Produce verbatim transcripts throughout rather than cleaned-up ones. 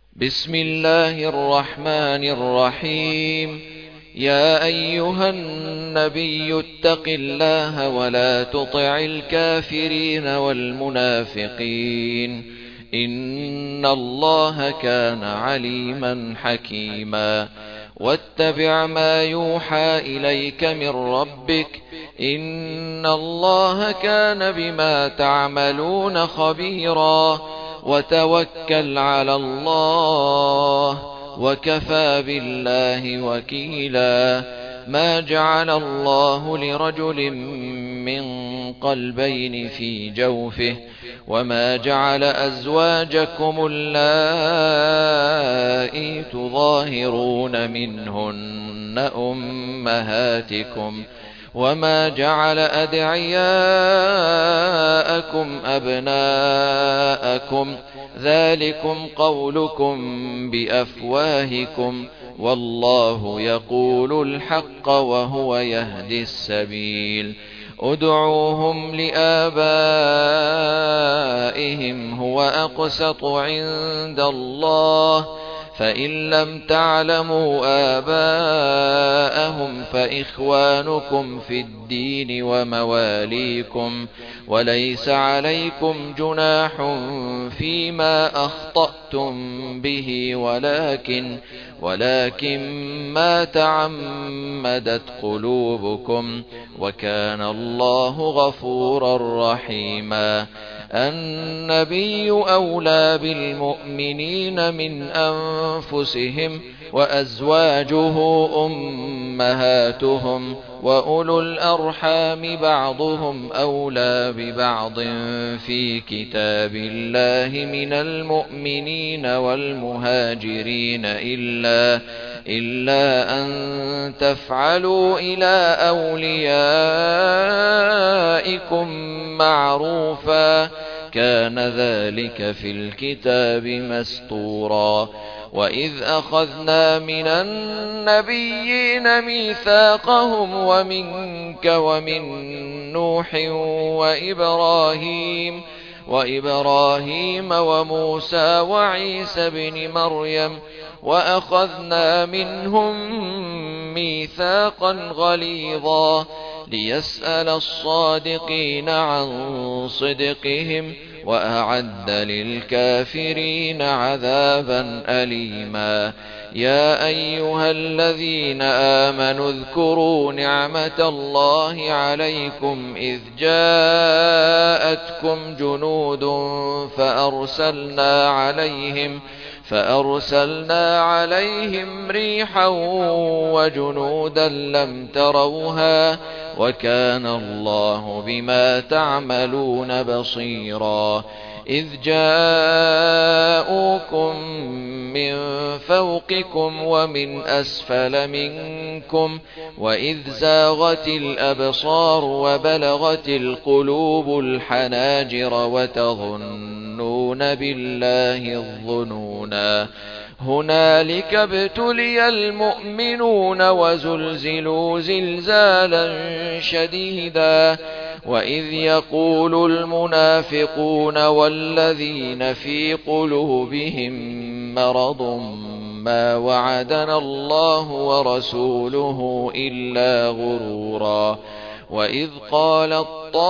بسم الله الرحمن الرحيم. يا أيها النبي اتق الله ولا تطع الكافرين والمنافقين، إن الله كان عليما حكيما. واتبع ما يوحى إليك من ربك، إن الله كان بما تعملون خبيرا. وتوكل على الله، وكفى بالله وكيلا. ما جعل الله لرجل من قلبين في جوفه، وما جعل أزواجكم اللائي تظاهرون منهن أمهاتكم، وما جعل أدعياءكم أبناءكم، ذلكم قولكم بأفواهكم، والله يقول الحق وهو يهدي السبيل. ادعوهم لآبائهم هو أقسط عند الله، فإن لم تعلموا آباءهم فإخوانكم في الدين ومواليكم، وليس عليكم جناح فيما أخطأتم به، ولكن ولكن ما تعمدت قلوبكم، وكان الله غفورا رحيما. النبي أولى بالمؤمنين من أنفسهم، وأزواجه أمهاتهم، وأولو الأرحام بعضهم أولى ببعض في كتاب الله من المؤمنين والمهاجرين إلا إلا أن تفعلوا إلى أوليائكم معروفا، كان ذلك في الكتاب مسطورا. وإذ أخذنا من النبيين ميثاقهم ومنك ومن نوح وإبراهيم وإبراهيم وموسى وعيسى بن مريم، وأخذنا منهم ميثاقا غليظا، ليسأل الصادقين عن صدقهم، وأعد للكافرين عذابا أليما. يا أيها الذين آمنوا اذكروا نعمة الله عليكم إذ جاءتكم جنود فأرسلنا عليهم فأرسلنا عليهم ريحا وجنودا لم تروها، وكان الله بما تعملون بصيرا. إذ جاءوكم من فوقكم ومن أسفل منكم، وإذ زاغت الأبصار وبلغت القلوب الحناجر، وتظنون بالله الظنونا. هنالك ابتلي المؤمنون وزلزلوا زلزالا شديدا. وإذ يقول المنافقون والذين في قلوبهم مرض ما وعدنا الله ورسوله إلا غرورا. وإذ قالت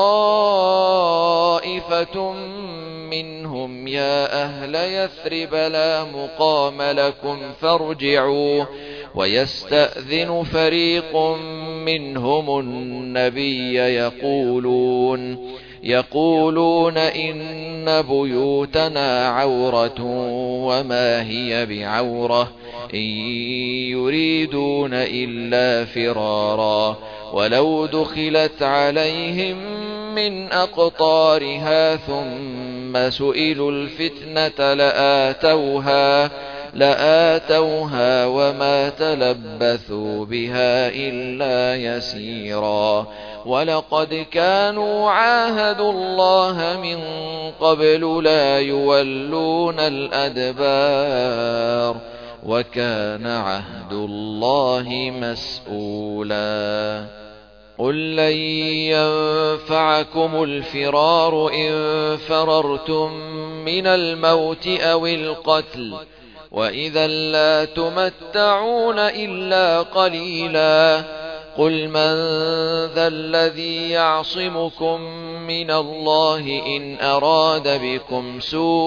طائفة منهم يا أهل يثرب لا مقام لكم فارجعوا، ويستأذن فريق منهم النبي يقولون يقولون إن بيوتنا عورة وما هي بعورة، إن يريدون إلا فرارا، ولو دخلت عليهم من أقطارها ثم سئلوا الفتنة لآتوها لآتوها وما تلبثوا بها إلا يسيرا. ولقد كانوا عاهدوا الله من قبل لا يولون الأدبار، وكان عهد الله مسؤولا. قل لن ينفعكم الفرار إن فررتم من الموت أو القتل، وإذا لا تمتعون إلا قليلا قل من ذا الذي يعصمكم من الله إن أراد بكم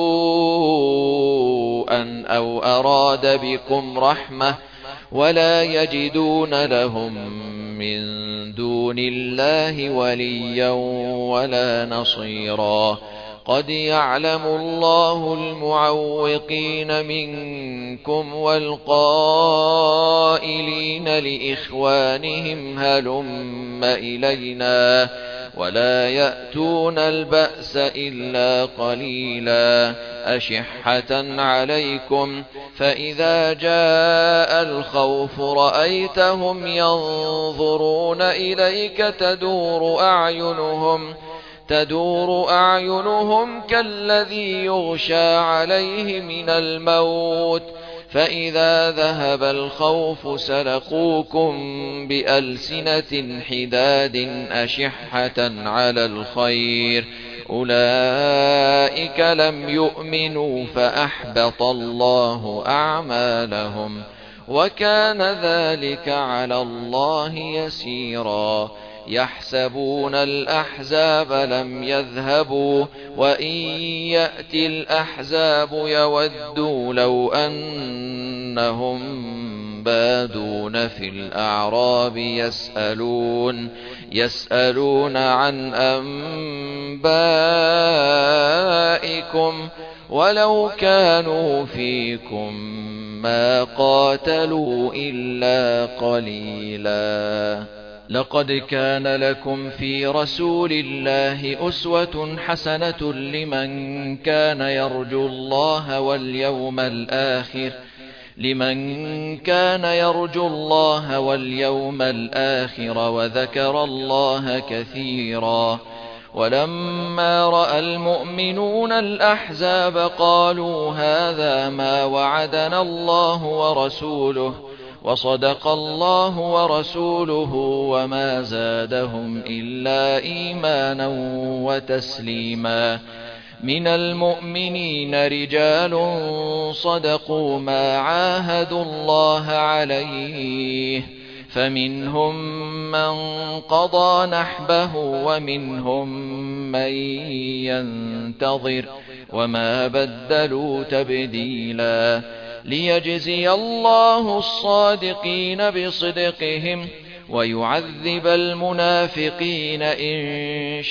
سوءا أو أراد بكم رحمة ولا يجدون لهم من دون الله وليا ولا نصيرا قد يعلم الله المعوقين منكم والقائلين لإخوانهم هلم إلينا ولا يأتون البأس إلا قليلا أشحة عليكم فإذا جاء الخوف رأيتهم ينظرون إليك تدور أعينهم تدور أعينهم كالذي يغشى عليه من الموت فإذا ذهب الخوف سلقوكم بألسنة حداد أشحة على الخير أولئك لم يؤمنوا فأحبط الله أعمالهم وكان ذلك على الله يسيرا يحسبون الأحزاب لم يذهبوا وإن يأتي الأحزاب يودوا لو أنهم بادون في الأعراب يسألون يسألون عن أنبائكم ولو كانوا فيكم ما قاتلوا إلا قليلا لقد كان لكم في رسول الله أسوة حسنة لمن كان يرجو الله واليوم الآخر لمن كان يرجو الله واليوم الآخر وذكر الله كثيرا ولما رأى المؤمنون الأحزاب قالوا هذا ما وعدنا الله ورسوله وصدق الله ورسوله وما زادهم إلا إيمانا وتسليما من المؤمنين رجال صدقوا ما عاهدوا الله عليه فمنهم من قضى نحبه ومنهم من ينتظر وما بدلوا تبديلا ليجزي الله الصادقين بصدقهم ويعذب المنافقين إن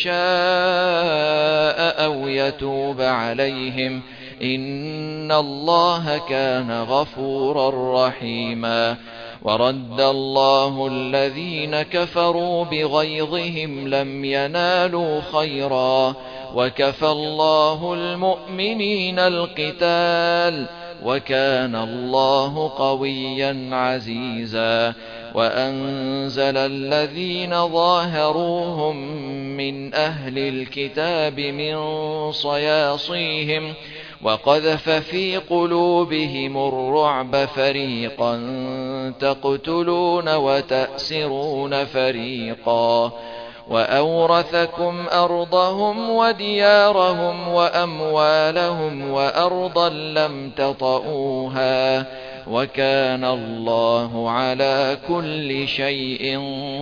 شاء أو يتوب عليهم إن الله كان غفورا رحيما ورد الله الذين كفروا بغيظهم لم ينالوا خيرا وكفى الله المؤمنين القتال وكان الله قويا عزيزا وأنزل الذين ظاهروهم من أهل الكتاب من صياصيهم وقذف في قلوبهم الرعب فريقا تقتلون وتأسرون فريقا وأورثكم أرضهم وديارهم وأموالهم وأرضا لم تطئوها وكان الله على كل شيء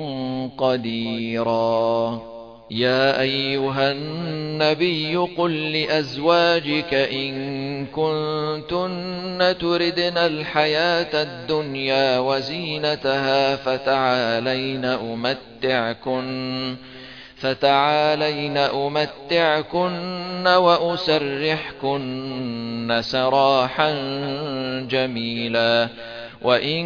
قديرا يا أيها النبي قل لأزواجك إن كنتن تردن الحياة الدنيا وزينتها فتعالين أمتعكن فتعالين أمتعكن وأسرحكن سراحا جميلا وإن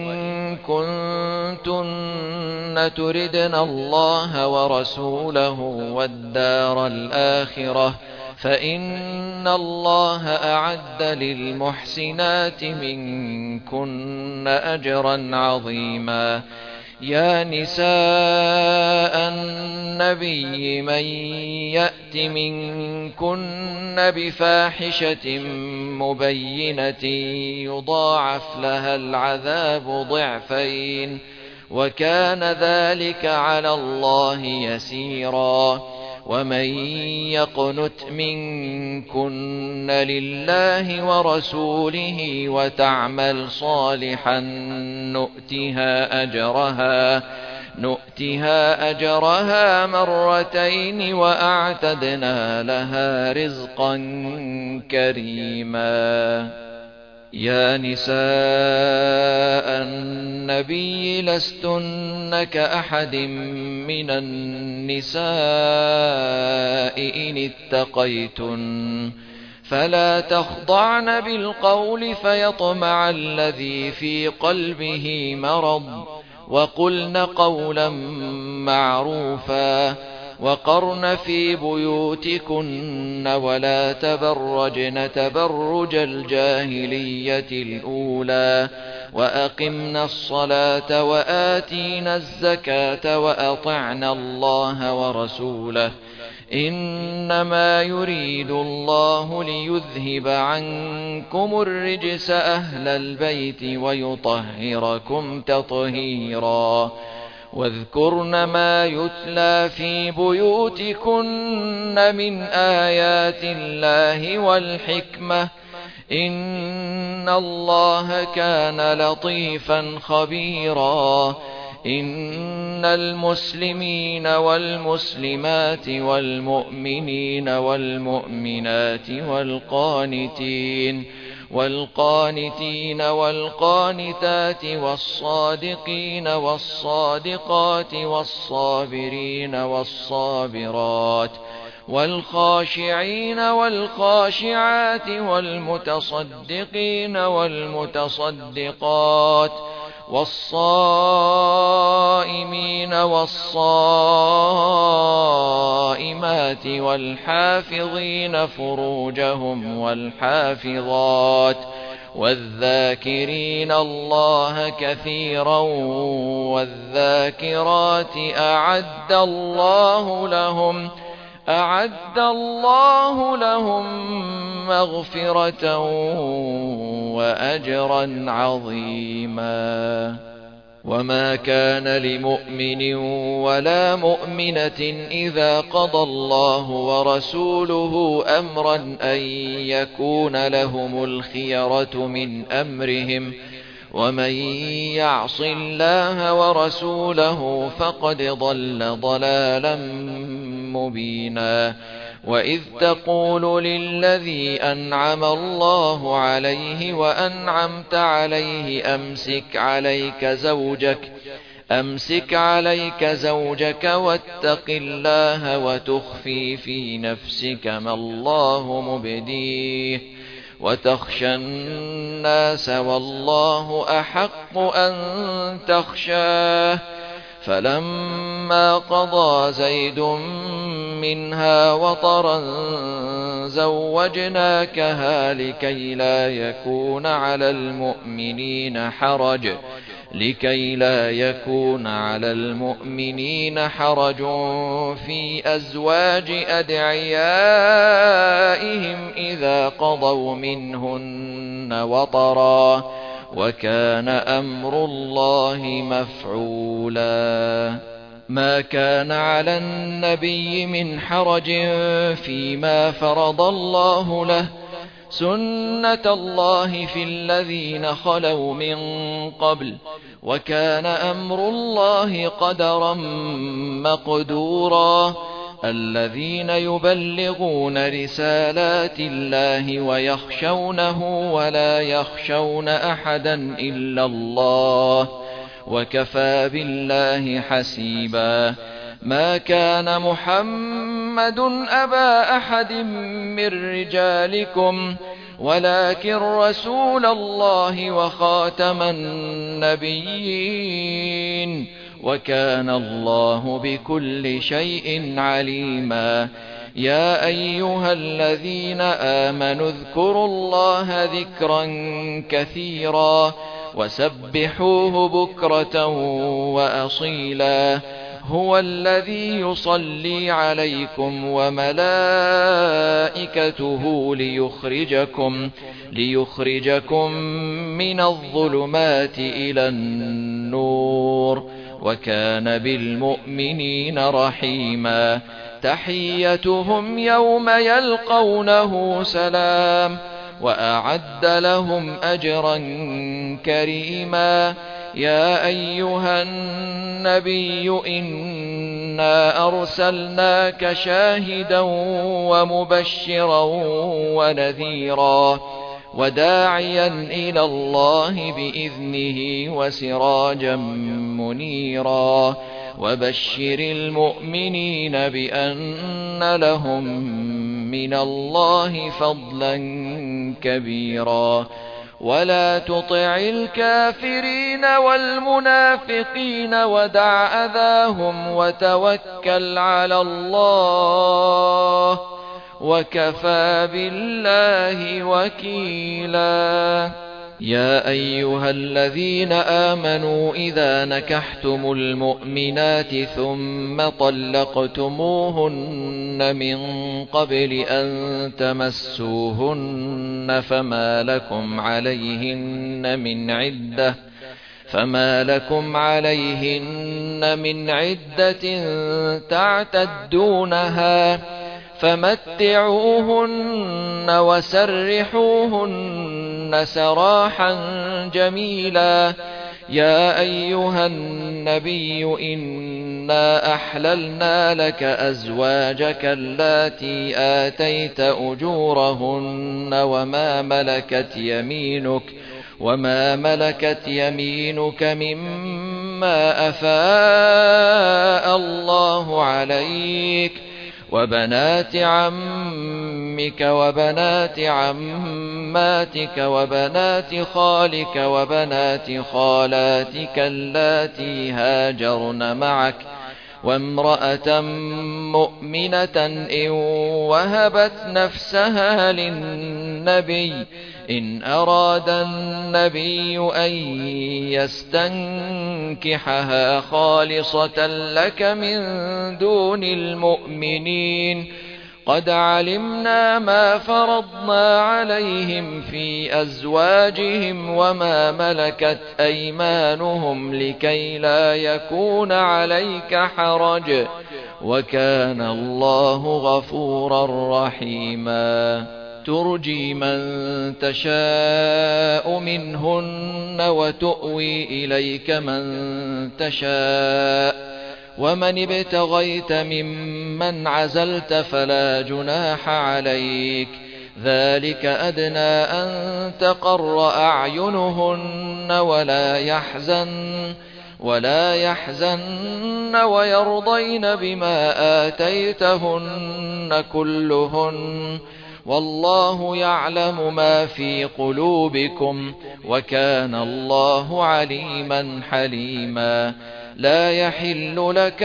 كنتن تردن الله ورسوله والدار الآخرة فإن الله أعد للمحسنات منكن أجرا عظيما يا نساء النبي من يأت منكن بفاحشة مبينة يضاعف لها العذاب ضعفين وكان ذلك على الله يسيرا ومن يقنت منكن لله ورسوله وتعمل صالحا نؤتها أجرها نؤتها أجرها مرتين وأعتدنا لها رزقا كريما. يا نساء النبي لستن كأحد من النساء إن اتقيتن فلا تخضعن بالقول فيطمع الذي في قلبه مرض وقلن قولا معروفا وقرن في بيوتكن ولا تبرجن تبرج الجاهلية الأولى وأقمن الصلاة وآتين الزكاة وأطعن الله ورسوله إنما يريد الله ليذهب عنكم الرجس أهل البيت ويطهركم تطهيرا. واذكرن ما يتلى في بيوتكن من آيات الله والحكمة إن الله كان لطيفا خبيرا. إن المسلمين والمسلمات والمؤمنين والمؤمنات والقانتين والقانتين والقانتات والصادقين والصادقات والصابرين والصابرات والخاشعين والخاشعات والمتصدقين والمتصدقات والصائمين والصائمات والحافظين فروجهم والحافظات والذاكرين الله كثيرا والذاكرات أعد الله لهم أعد الله لهم مغفرة وأجرا عظيما. وما كان لمؤمن ولا مؤمنة إذا قضى الله ورسوله أمرا أن يكون لهم الخيرة من أمرهم ومن يعص الله ورسوله فقد ضل ضلالا مبينا. وإذ تقول للذي أنعم الله عليه وأنعمت عليه أمسك عليك زوجك أمسك عليك زوجك واتق الله وتخفي في نفسك ما الله مبديه وتخشى الناس والله أحق أن تخشاه. فلما قضى زيد منها وطرا زوجناكها لكي لا يكون على المؤمنين حرج لكي لا يكون على المؤمنين حرج في أزواج أدعيائهم إذا قضوا منهن وطرا وكان أمر الله مفعولا. ما كان على النبي من حرج فيما فرض الله له سنة الله في الذين خلوا من قبل وكان أمر الله قدرا مقدورا. الذين يبلغون رسالات الله ويخشونه ولا يخشون أحدا إلا الله وكفى بالله حسيبا. ما كان محمد أبا أحد من رجالكم ولكن رسول الله وخاتم النبيين وكان الله بكل شيء عليما. يا أيها الذين آمنوا اذكروا الله ذكرا كثيرا وسبحوه بكرة وأصيلا. هو الذي يصلي عليكم وملائكته ليخرجكم ليخرجكم من الظلمات إلى النور وكان بالمؤمنين رحيما. وتحيتهم يوم يلقونه سلام وأعد لهم أجرا كريما. يا أيها النبي إنا أرسلناك شاهدا ومبشرا ونذيرا وداعيا إلى الله بإذنه وسراجا منيرا وبشر المؤمنين بأن لهم من الله فضلا كبيرا. ولا تطع الكافرين والمنافقين ودع أذاهم وتوكل على الله وكفى بالله وكيلا. يا أيها الذين آمنوا إذا نكحتم المؤمنات ثم طلقتموهن من قبل أن تمسوهن فما لكم عليهن من عدة فما لكم عليهن من عدة تعتدونها فمتعوهن وسرحوهن سراحا جميلا. يا أيها النبي إنا أحللنا لك أزواجك اللاتي آتيت أجورهن وما ملكت يمينك وما ملكت يمينك مما أفاء الله عليك وبنات عمك وبنات عماتك وبنات خالك وبنات خالاتك اللاتي هاجرن معك وامرأة مؤمنة إن وهبت نفسها للنبي إن أراد النبي أن يستنكحها خالصة لك من دون المؤمنين. قد علمنا ما فرضنا عليهم في أزواجهم وما ملكت أيمانهم لكي لا يكون عليك حرج وكان الله غفورا رحيما. ترجي من تشاء منهن وتؤوي إليك من تشاء ومن ابتغيت ممن عزلت فلا جناح عليك ذلك أدنى أن تقر أعينهن ولا يحزن ولا يحزن ويرضين بما آتيتهن كلهن والله يعلم ما في قلوبكم وكان الله عليما حليما. لا يحل لك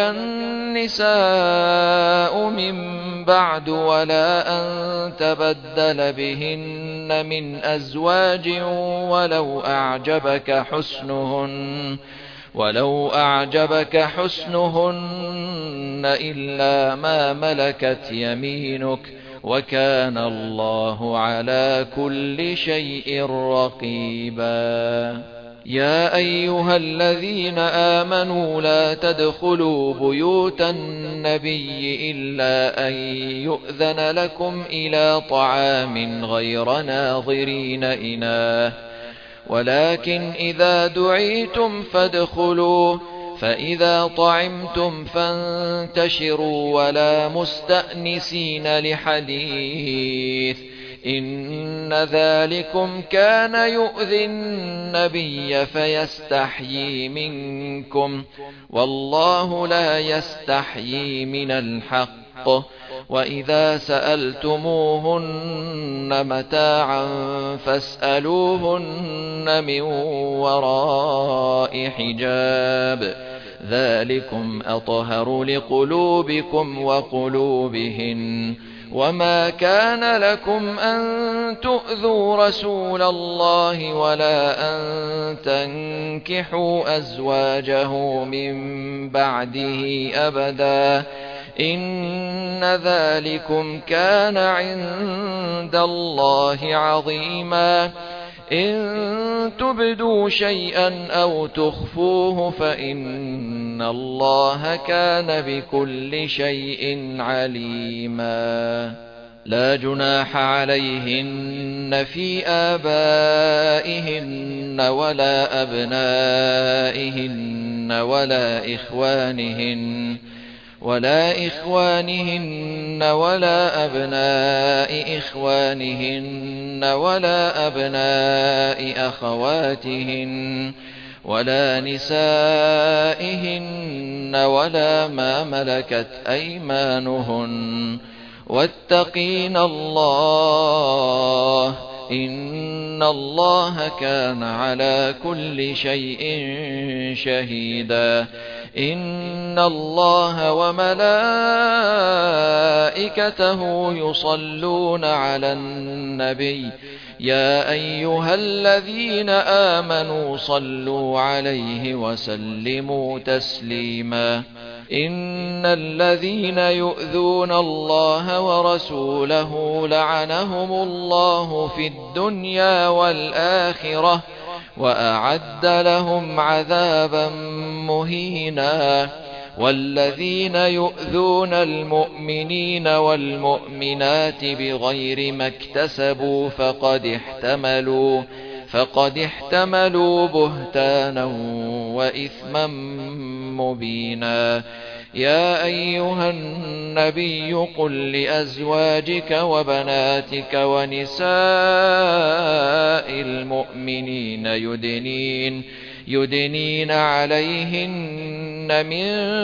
النساء من بعد ولا أن تبدل بهن من أزواج ولو أعجبك حسنهن ولو أعجبك حسنهن إلا ما ملكت يمينك وكان الله على كل شيء رقيبا. يا أيها الذين آمنوا لا تدخلوا بيوت النبي إلا أن يؤذن لكم إلى طعام غير ناظرين إناه ولكن إذا دعيتم فادخلوا فإذا طعمتم فانتشروا ولا مستأنسين لحديث إن ذلكم كان يؤذي النبي فيستحيي منكم والله لا يستحيي من الحق. وإذا سألتموهن متاعا فاسألوهن من وراء حجاب ذلكم أطهر لقلوبكم وقلوبهن. وما كان لكم أن تؤذوا رسول الله ولا أن تنكحوا أزواجه من بعده أبدا إن ذلكم كان عند الله عظيما. إن تبدوا شيئا أو تخفوه فإن الله كان بكل شيء عليما. لا جناح عليهن في آبائهن ولا أبنائهن ولا إخوانهن ولا إخوانهن ولا أبناء إخوانهن ولا أبناء أخواتهن ولا نسائهن ولا ما ملكت أيمانهن واتقين الله إن الله كان على كل شيء شهيدا. إن الله وملائكته يصلون على النبي يا أيها الذين آمنوا صلوا عليه وسلموا تسليما. إن الذين يؤذون الله ورسوله لعنهم الله في الدنيا والآخرة وأعد لهم عذابا مهينا. والذين يؤذون المؤمنين والمؤمنات بغير ما اكتسبوا فقد احتملوا فقد احتملوا بهتانا وإثما مبينا. يا أيها النبي قل لأزواجك وبناتك ونساء المؤمنين يدنين يدنين عليهن من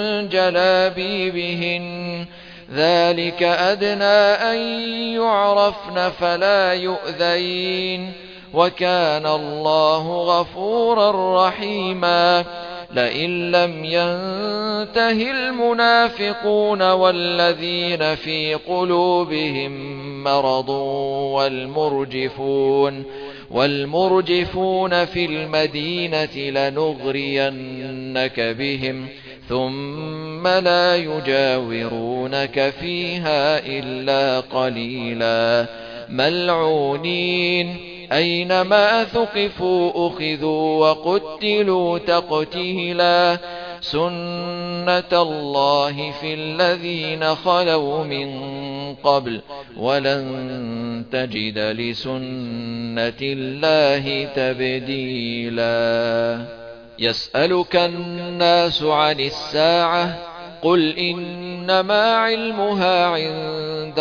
جلابيبهن ذلك أدنى أن يعرفن فلا يؤذين وكان الله غفورا رحيما. لئن لم ينته المنافقون والذين في قلوبهم مرض والمرجفون والمرجفون في المدينة لنغرينك بهم ثم لا يجاورونك فيها إلا قليلا ملعونين أينما ثقفوا أخذوا وقتلوا تقتيلا. سنة الله في الذين خلوا من قبل ولن تجد لسنة الله تبديلا. يسألك الناس عن الساعة قل إنما علمها عند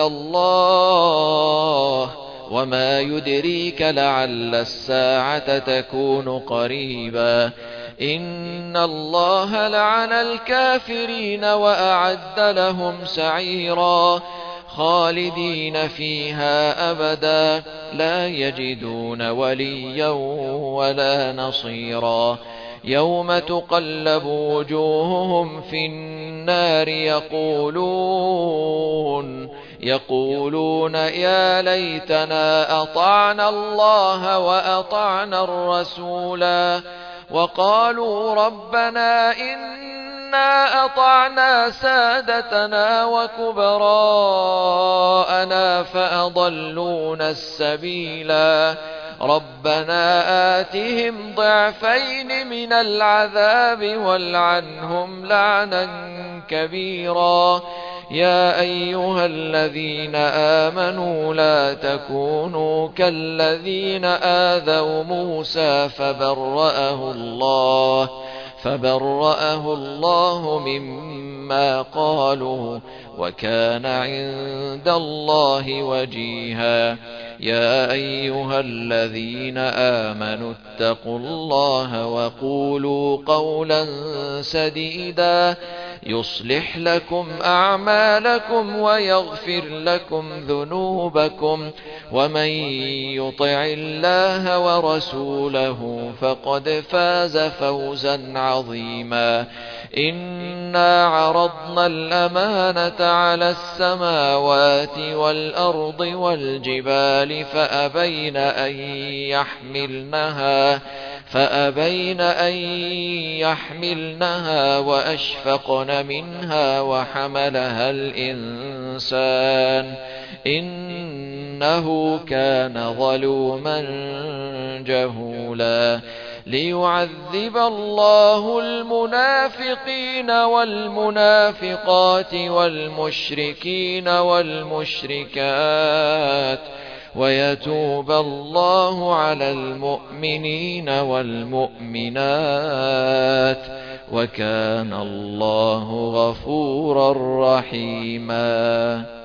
الله وما يدريك لعل الساعة تكون قريبا. إن الله لعن الكافرين وأعد لهم سعيرا خالدين فيها أبدا لا يجدون وليا ولا نصيرا. يوم تقلب وجوههم في النار يقولون يقولون يا ليتنا أطعنا الله وأطعنا الرسولا وقالوا ربنا إنا أطعنا سادتنا وكبراءنا فأضلونا السبيلا. ربنا آتهم ضعفين من العذاب والعنهم لعنا كبيرا. يا أيها الذين آمنوا لا تكونوا كالذين آذوا موسى فبرأه الله فبرأه الله مما قالوا وكان عند الله وجيها. يا أيها الذين آمنوا اتقوا الله وقولوا قولا سديدا يصلح لكم أعمالكم ويغفر لكم ذنوبكم ومن يطع الله ورسوله فقد فاز فوزا عظيما. إنا عرضنا الأمانة على السماوات والأرض والجبال فأبين أن يحملنها فأبين أن يحملنها وأشفقن منها وحملها الإنسان إن إنه كان ظلوما جهولا ليعذب الله المنافقين والمنافقات والمشركين والمشركات ويتوب الله على المؤمنين والمؤمنات وكان الله غفورا رحيما.